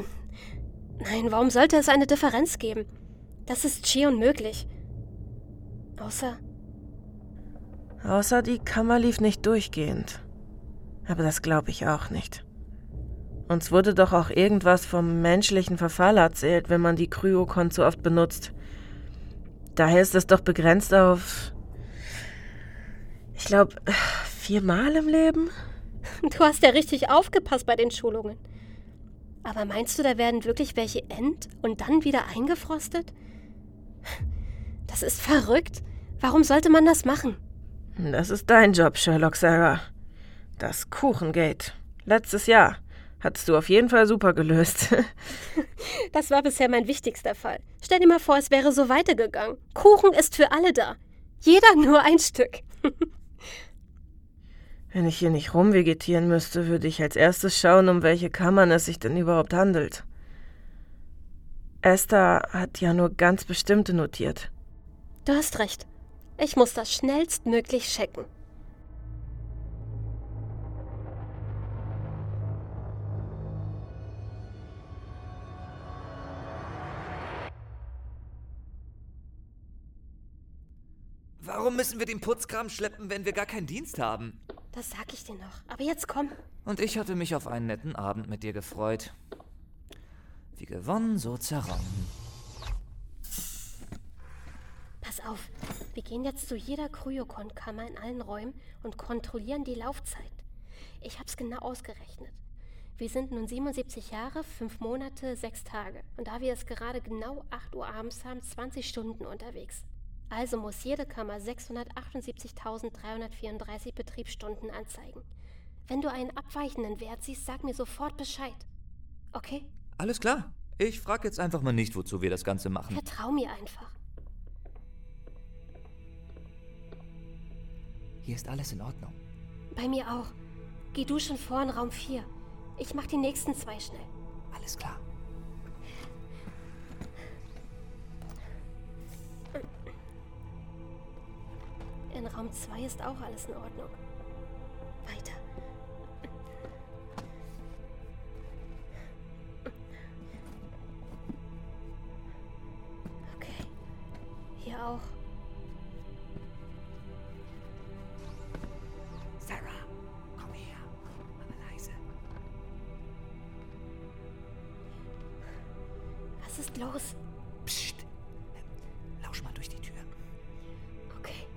Nein, warum sollte es eine Differenz geben? Das ist schier unmöglich. Außer... Außer die Kammer lief nicht durchgehend. Aber das glaube ich auch nicht. Uns wurde doch auch irgendwas vom menschlichen Verfall erzählt, wenn man die Kryokon zu oft benutzt. Daher ist es doch begrenzt auf, ich glaube, viermal im Leben? Du hast ja richtig aufgepasst bei den Schulungen. Aber meinst du, da werden wirklich welche ent- und dann wieder eingefrostet? Das ist verrückt. Warum sollte man das machen? Das ist dein Job, Sherlock Sarah. Das Kuchengate. Letztes Jahr. Hattest du auf jeden Fall super gelöst. Das war bisher mein wichtigster Fall. Stell dir mal vor, es wäre so weitergegangen. Kuchen ist für alle da. Jeder nur ein Stück. Wenn ich hier nicht rumvegetieren müsste, würde ich als erstes schauen, um welche Kammern es sich denn überhaupt handelt. Esther hat ja nur ganz bestimmte notiert. Du hast recht. Ich muss das schnellstmöglich checken. Warum müssen wir den Putzkram schleppen, wenn wir gar keinen Dienst haben? Das sag ich dir noch. Aber jetzt komm. Und ich hatte mich auf einen netten Abend mit dir gefreut. Wie gewonnen, so zerronnen. Pass auf. Wir gehen jetzt zu jeder Kryokon-Kammer in allen Räumen und kontrollieren die Laufzeit. Ich hab's genau ausgerechnet. Wir sind nun siebenundsiebzig Jahre, fünf Monate, sechs Tage. Und da wir es gerade genau acht Uhr abends haben, zwanzig Stunden unterwegs. Also muss jede Kammer sechshundertachtundsiebzigtausenddreihundertvierunddreißig Betriebsstunden anzeigen. Wenn du einen abweichenden Wert siehst, sag mir sofort Bescheid. Okay? Alles klar. Ich frage jetzt einfach mal nicht, wozu wir das Ganze machen. Vertrau mir einfach. Hier ist alles in Ordnung. Bei mir auch. Geh du schon vor in Raum vier. Ich mach die nächsten zwei schnell. Alles klar. In Raum zwei ist auch alles in Ordnung. Weiter. Okay. Hier auch. Sarah, komm her. Aber leise. Was ist los? Psst. Lausch mal durch die Tür. Okay.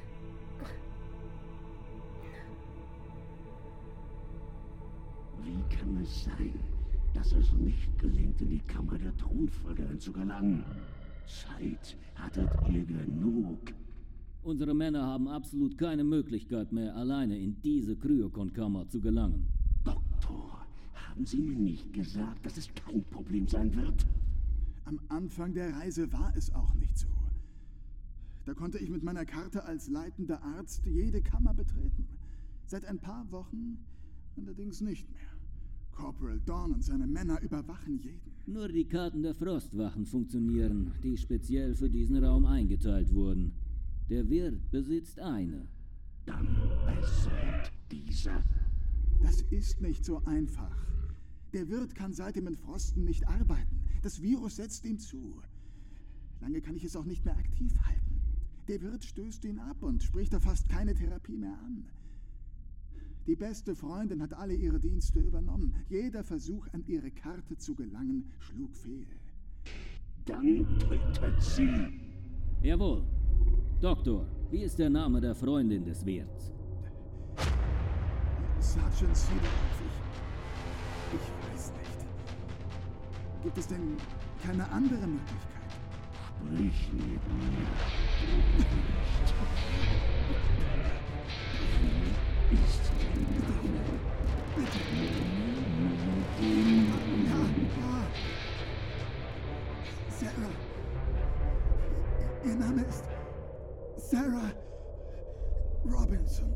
Wie kann es sein, dass es nicht gelingt, in die Kammer der Thronfolgerin zu gelangen? Zeit hattet ihr genug. Unsere Männer haben absolut keine Möglichkeit mehr, alleine in diese Kryokon-Kammer zu gelangen. Doktor, haben Sie mir nicht gesagt, dass es kein Problem sein wird? Am Anfang der Reise war es auch nicht so. Da konnte ich mit meiner Karte als leitender Arzt jede Kammer betreten. Seit ein paar Wochen allerdings nicht mehr. Corporal Dawn und seine Männer überwachen jeden. Nur die Karten der Frostwachen funktionieren, die speziell für diesen Raum eingeteilt wurden. Der Wirt besitzt eine. Dann besorgt diese. Das ist nicht so einfach. Der Wirt kann seit dem Entfrosten nicht arbeiten. Das Virus setzt ihm zu. Lange kann ich es auch nicht mehr aktiv halten. Der Wirt stößt ihn ab und spricht da fast keine Therapie mehr an. Die beste Freundin hat alle ihre Dienste übernommen. Jeder Versuch, an ihre Karte zu gelangen, schlug fehl. Dann tötet sie. Jawohl. Doktor, wie ist der Name der Freundin des Wirts? Sergeant Seedorf, ich... ich weiß nicht. Gibt es denn keine andere Möglichkeit? Sprich mit mir. Wie ist dein Name? Bitte. Ja, ja. Sarah. Ihr Name ist Sarah Robinson.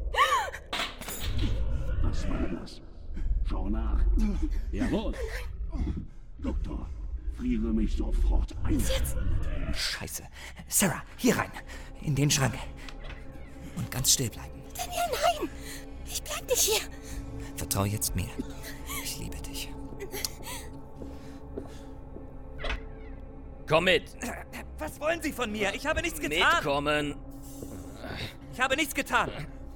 Was war das? Schau nach. Jawohl. Doktor, friere mich sofort ein. Was jetzt? Scheiße. Sarah, hier rein. In den Schrank. Und ganz still bleiben. Daniel, nein! Ich bleib nicht hier. Vertrau jetzt mir. Ich liebe dich. Komm mit. Was wollen Sie von mir? Ich habe nichts getan. Mitkommen. Ich habe nichts getan.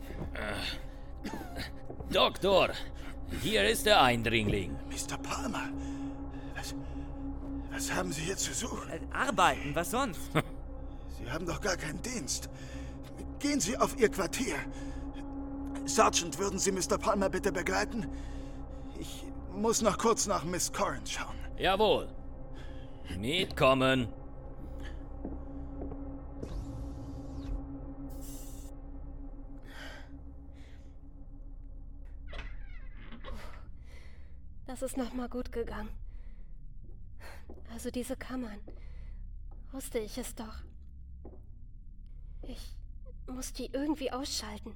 Doktor, hier ist der Eindringling. Mister Palmer, was, was haben Sie hier zu suchen? Äh, arbeiten, was sonst? Sie haben doch gar keinen Dienst. Gehen Sie auf Ihr Quartier. Sergeant, würden Sie Mister Palmer bitte begleiten? Ich muss noch kurz nach Miss Corrin schauen. Jawohl. Mitkommen. Das ist nochmal gut gegangen. Also diese Kammern. Wusste ich es doch. Ich muss die irgendwie ausschalten.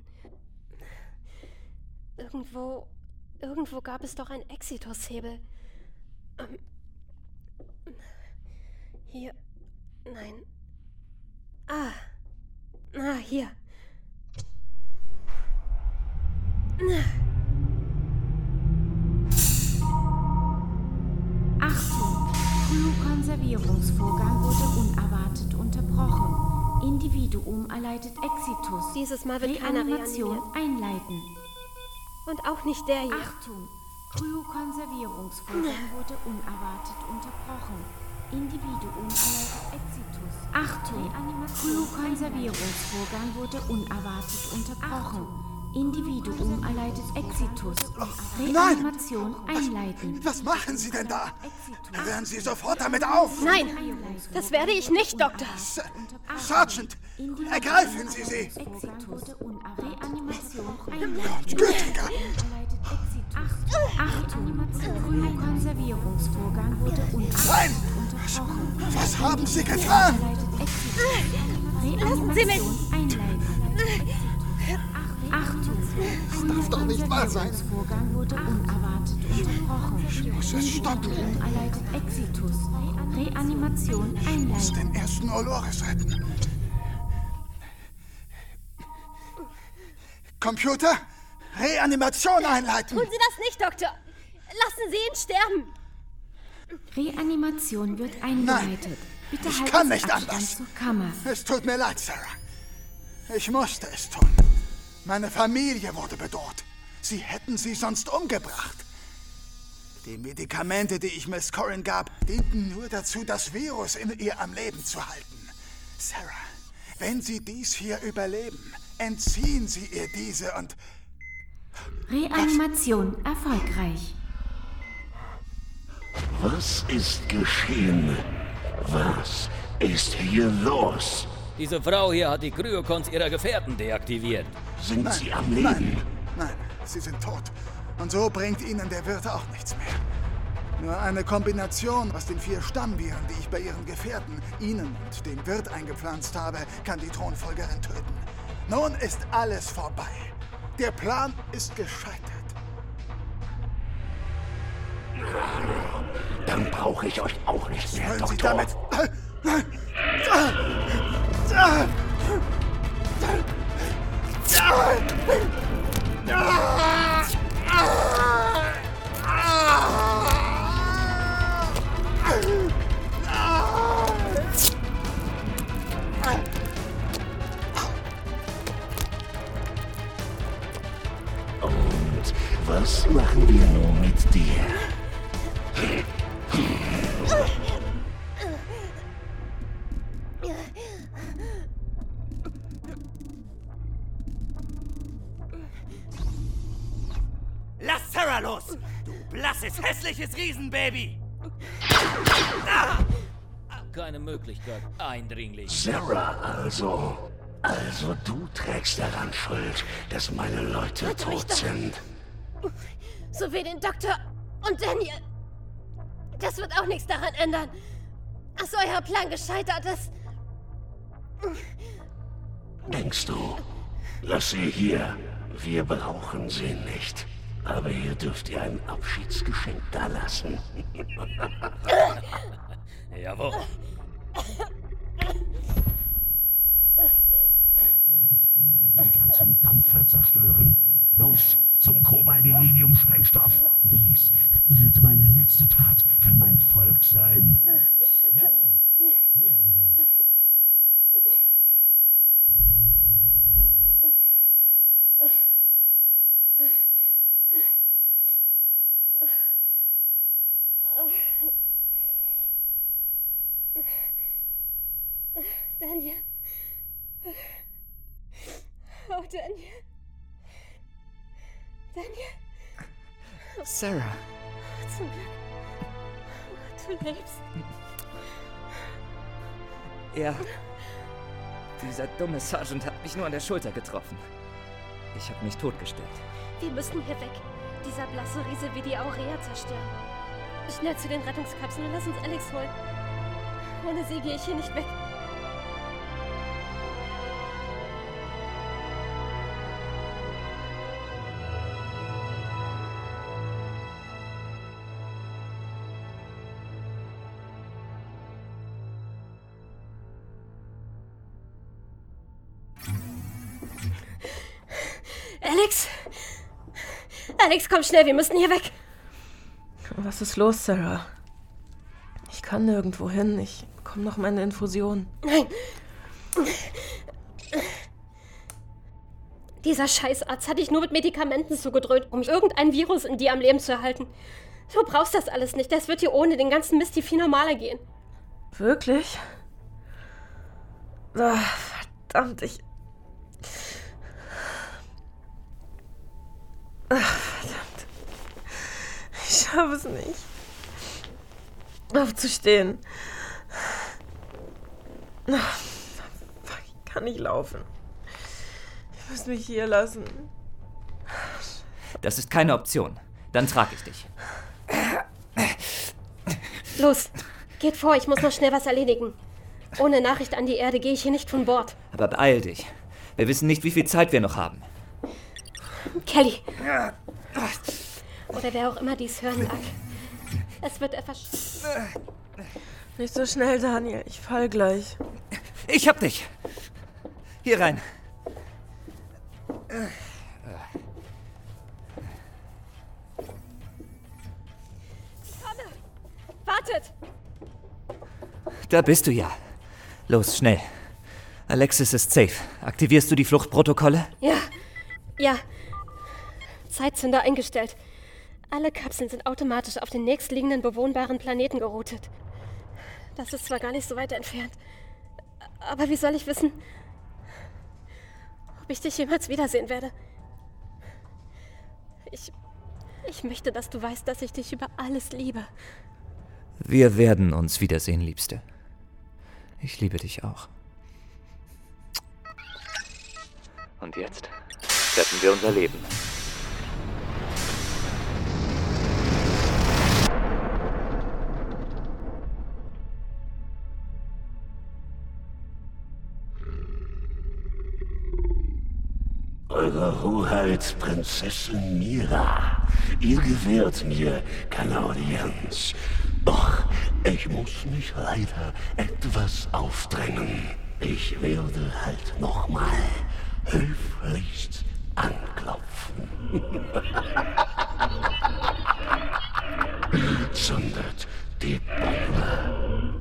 Irgendwo... Irgendwo gab es doch einen Exitus-Hebel. Ähm, hier... Nein. Ah. Ah, hier. Achtung! Kryokonservierungsvorgang wurde unerwartet unterbrochen. Individuum erleidet Exitus. Dieses Mal wird keiner Reanimation reanimiert. einleiten. Und auch nicht der hier. Achtung! Kryokonservierungsvorgang wurde unerwartet unterbrochen. Individuum erleidet Exitus. Achtung! Kryokonservierungsvorgang wurde unerwartet unterbrochen. Individuum erleidet Exitus. Reanimation einleiten. Was machen Sie denn da? Hören Sie sofort damit auf! Nein, das werde ich nicht, Doktor. S Sergeant, ergreifen Sie sie! Reanimation Gott, einleiten. Gütiger! Achtung! Kryokonservierungsvorgang wurde Nein! unterbrochen. Was haben Sie getan? Lassen Sie mich! Einleiten. Das darf doch nicht wahr sein. Der Vorgang wurde unerwartet unterbrochen. Ich muss es stoppen. Erleidet Exitus. Reanimation einleiten. Ich muss den ersten Olores retten. Computer, Reanimation einleiten. Tun Sie das nicht, Doktor. Lassen Sie ihn sterben. Reanimation wird eingeleitet. Nein, Bitte ich halten kann Sie nicht Abstand anders. zur Kammer. Es tut mir leid, Sarah. Ich musste es tun. Meine Familie wurde bedroht. Sie hätten sie sonst umgebracht. Die Medikamente, die ich Miss Corrin gab, dienten nur dazu, das Virus in ihr am Leben zu halten. Sarah, wenn Sie dies hier überleben, entziehen Sie ihr diese und... Reanimation erfolgreich. Was ist geschehen? Was ist hier los? Diese Frau hier hat die Kryokons ihrer Gefährten deaktiviert. Sind Nein, sie am Leben? Nein, nein, sie sind tot. Und so bringt ihnen der Wirt auch nichts mehr. Nur eine Kombination aus den vier Stammviren, die ich bei ihren Gefährten, ihnen und dem Wirt eingepflanzt habe, kann die Thronfolgerin töten. Nun ist alles vorbei. Der Plan ist gescheitert. Dann brauche ich euch auch nicht mehr, Wollen Doktor. Sie damit... Und was machen wir nun mit dir? Lass Sarah los! Du blasses, hässliches Riesenbaby! Keine Möglichkeit, Eindringling. Sarah also. Also du trägst daran Schuld, dass meine Leute Hört mich tot doch. sind. So wie den Doktor und Daniel. Das wird auch nichts daran ändern, dass euer Plan gescheitert ist. Denkst du? Lass sie hier. Wir brauchen sie nicht. Aber hier dürft ihr ein Abschiedsgeschenk dalassen. Jawohl. Ich werde den ganzen Dampfer zerstören. Los, zum Kobaldelinium-Sprengstoff. Dies wird meine letzte Tat für mein Volk sein. Jawohl. Hier entlang. Daniel. Oh, Daniel. Daniel. Sarah. Zum Glück. Du lebst. Ja. Dieser dumme Sergeant hat mich nur an der Schulter getroffen. Ich habe mich totgestellt. Wir müssen hier weg. Dieser blasse Riese will die Aurea zerstören. Schnell zu den Rettungskapseln und lass uns Alex holen. Ohne sie gehe ich hier nicht weg. Alex! Alex, komm schnell, wir müssen hier weg. Was ist los, Sarah? Ich kann nirgendwo hin. Ich bekomme noch meine Infusion. Nein. Dieser Scheißarzt hat dich nur mit Medikamenten zugedröhnt, um irgendein Virus in dir am Leben zu erhalten. Du brauchst das alles nicht. Das wird dir ohne den ganzen Mist viel normaler gehen. Wirklich? Oh, verdammt, ich... Ach, verdammt. Ich schaffe es nicht. Aufzustehen. Ach, fuck, ich kann nicht laufen. Ich muss mich hier lassen. Das ist keine Option. Dann trage ich dich. Los, geht vor, ich muss noch schnell was erledigen. Ohne Nachricht an die Erde gehe ich hier nicht von Bord. Aber beeil dich. Wir wissen nicht, wie viel Zeit wir noch haben. Kelly. Oder wer auch immer dies hören mag. Es wird etwas... Nicht so schnell, Daniel. Ich fall gleich. Ich hab dich. Hier rein. Komme! Wartet! Da bist du ja. Los, schnell. Alexis ist safe. Aktivierst du die Fluchtprotokolle? Ja, ja. Zeitzünder eingestellt. Alle Kapseln sind automatisch auf den nächstliegenden bewohnbaren Planeten geroutet. Das ist zwar gar nicht so weit entfernt, aber wie soll ich wissen, ob ich dich jemals wiedersehen werde? Ich, ich möchte, dass du weißt, dass ich dich über alles liebe. Wir werden uns wiedersehen, Liebste. Ich liebe dich auch. Und jetzt retten wir unser Leben. Eure Hoheit, Prinzessin Mira, ihr gewährt mir keine Audienz. Doch ich muss mich leider etwas aufdrängen. Ich werde halt nochmal höflichst anklopfen. Zündet die Bombe.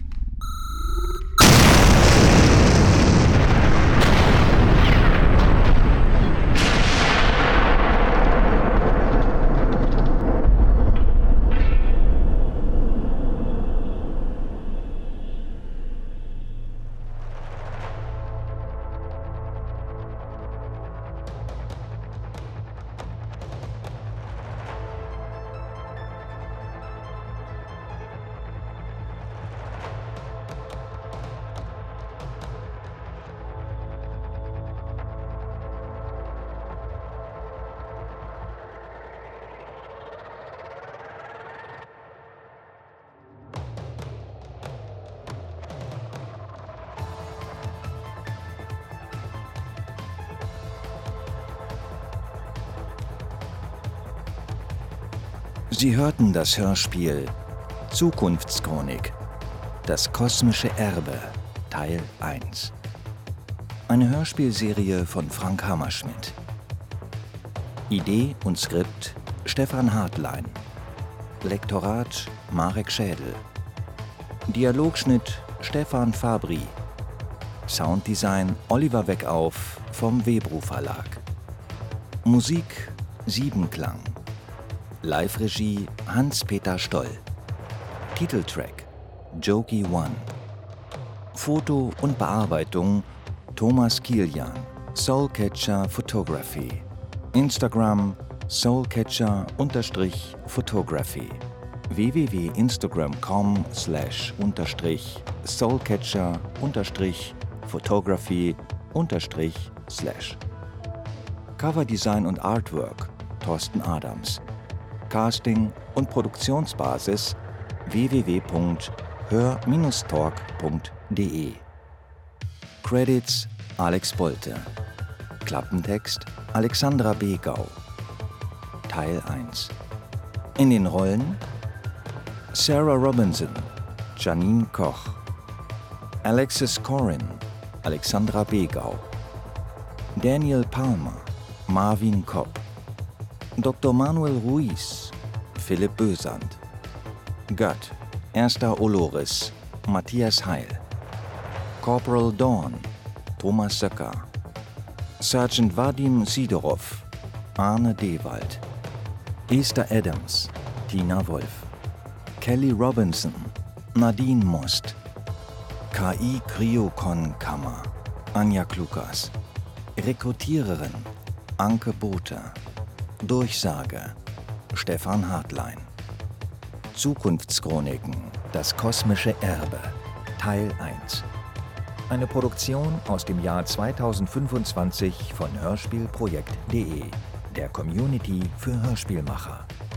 Sie hörten das Hörspiel Zukunftschronik, das kosmische Erbe, Teil eins. Eine Hörspielserie von Frank Hammerschmidt. Idee und Skript Stefan Hartlein. Lektorat Marek Schädel. Dialogschnitt Stefan Fabri. Sounddesign Oliver Weckauf vom Webru Verlag. Musik Siebenklang. Live-Regie Hans-Peter Stoll. Titeltrack Jokey One. Foto und Bearbeitung Thomas Kilian, Soulcatcher Photography. Instagram Soulcatcher-Photography. w w w punkt instagram punkt com slash unterstrich Soulcatcher unterstrich Photography unterstrich slash. Coverdesign und Artwork Thorsten Adams. Casting und Produktionsbasis w w w punkt hör Bindestrich talk punkt de. Credits Alex Bolte. Klappentext Alexandra Begau. Teil eins. In den Rollen Sarah Robinson, Janine Koch. Alexis Corin, Alexandra Begau. Daniel Palmer, Marvin Kopp. Doktor Manuel Ruiz, Philipp Bösand. Gött, Erster Oloris, Matthias Heil. Corporal Dawn, Thomas Söcker. Sergeant Vadim Sidorov, Arne Dewald. Esther Adams, Tina Wolf. Kelly Robinson, Nadine Most. K I-Kryokon-Kammer, Anja Klukas. Rekrutiererin, Anke Botha. Durchsage, Stefan Hartlein. Zukunftschroniken, das kosmische Erbe, Teil eins. Eine Produktion aus dem Jahr zweitausendfünfundzwanzig von hörspielprojekt punkt de, der Community für Hörspielmacher.